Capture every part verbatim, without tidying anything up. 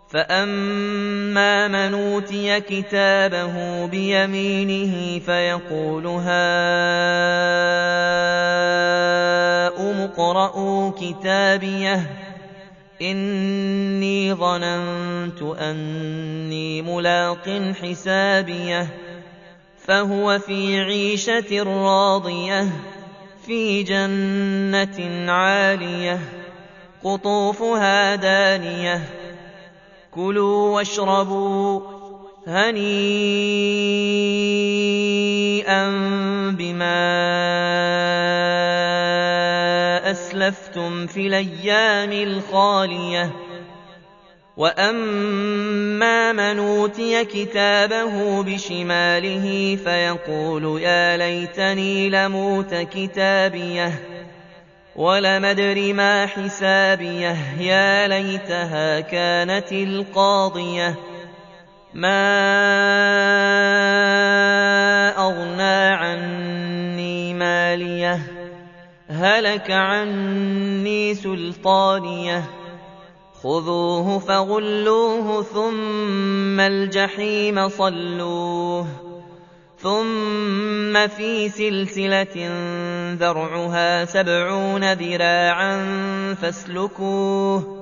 فأما من أوتي كتابه بيمينه فيقول هاؤم اقرءوا كتابيه إني ظننت أني ملاق حسابيه فهو في عيشة راضية في جنة عالية قطوفها دانية كلوا واشربوا هنيئا بما أسلفتم في الأيام الخالية وأما من أوتي كتابه بشماله فيقول يا ليتني لموت كتابيه ولم أدر ما حسابيه يا ليتها كانت القاضية ما أغنى عني ماليه هلك عني سلطانيه خذوه فغلوه ثم الجحيم صلوه ثم في سلسلة ذرعها سبعون ذراعا فاسلكوه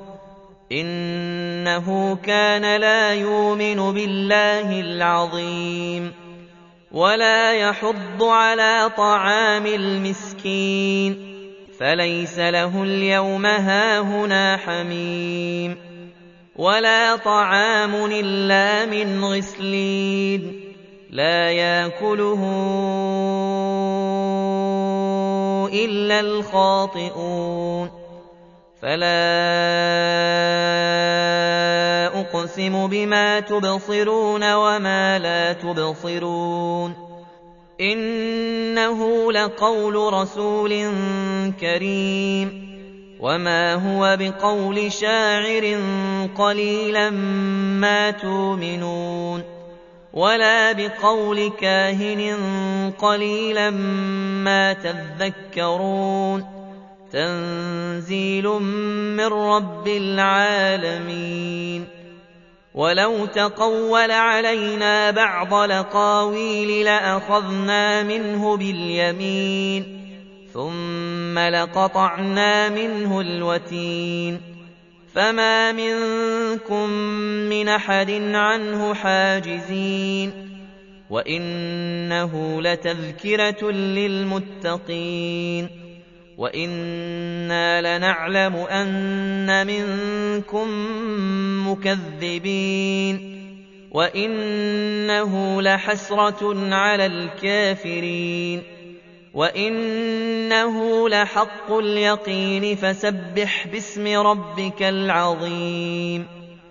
إنه كان لا يؤمن بالله العظيم ولا يحض على طعام المسكين فليس له اليوم هاهنا حميم ولا طعام إلا من غسلين لا يأكله إلا الخاطئون فلا أقسم بما تبصرون وما لا تبصرون إنه لقول رسول كريم وما هو بقول شاعر قليلا ما تؤمنون ولا بقول كاهن قليلا ما تذكرون تنزيل من رب العالمين ولو تقول علينا بعض الأقاويل لأخذنا منه باليمين ثم لقطعنا منه الوتين فما منكم من أحد عنه حاجزين وإنه لتذكرة للمتقين وإنا لنعلم أن منكم مكذبين وإنه لحسرة على الكافرين وإنه لحق اليقين فسبح باسم ربك العظيم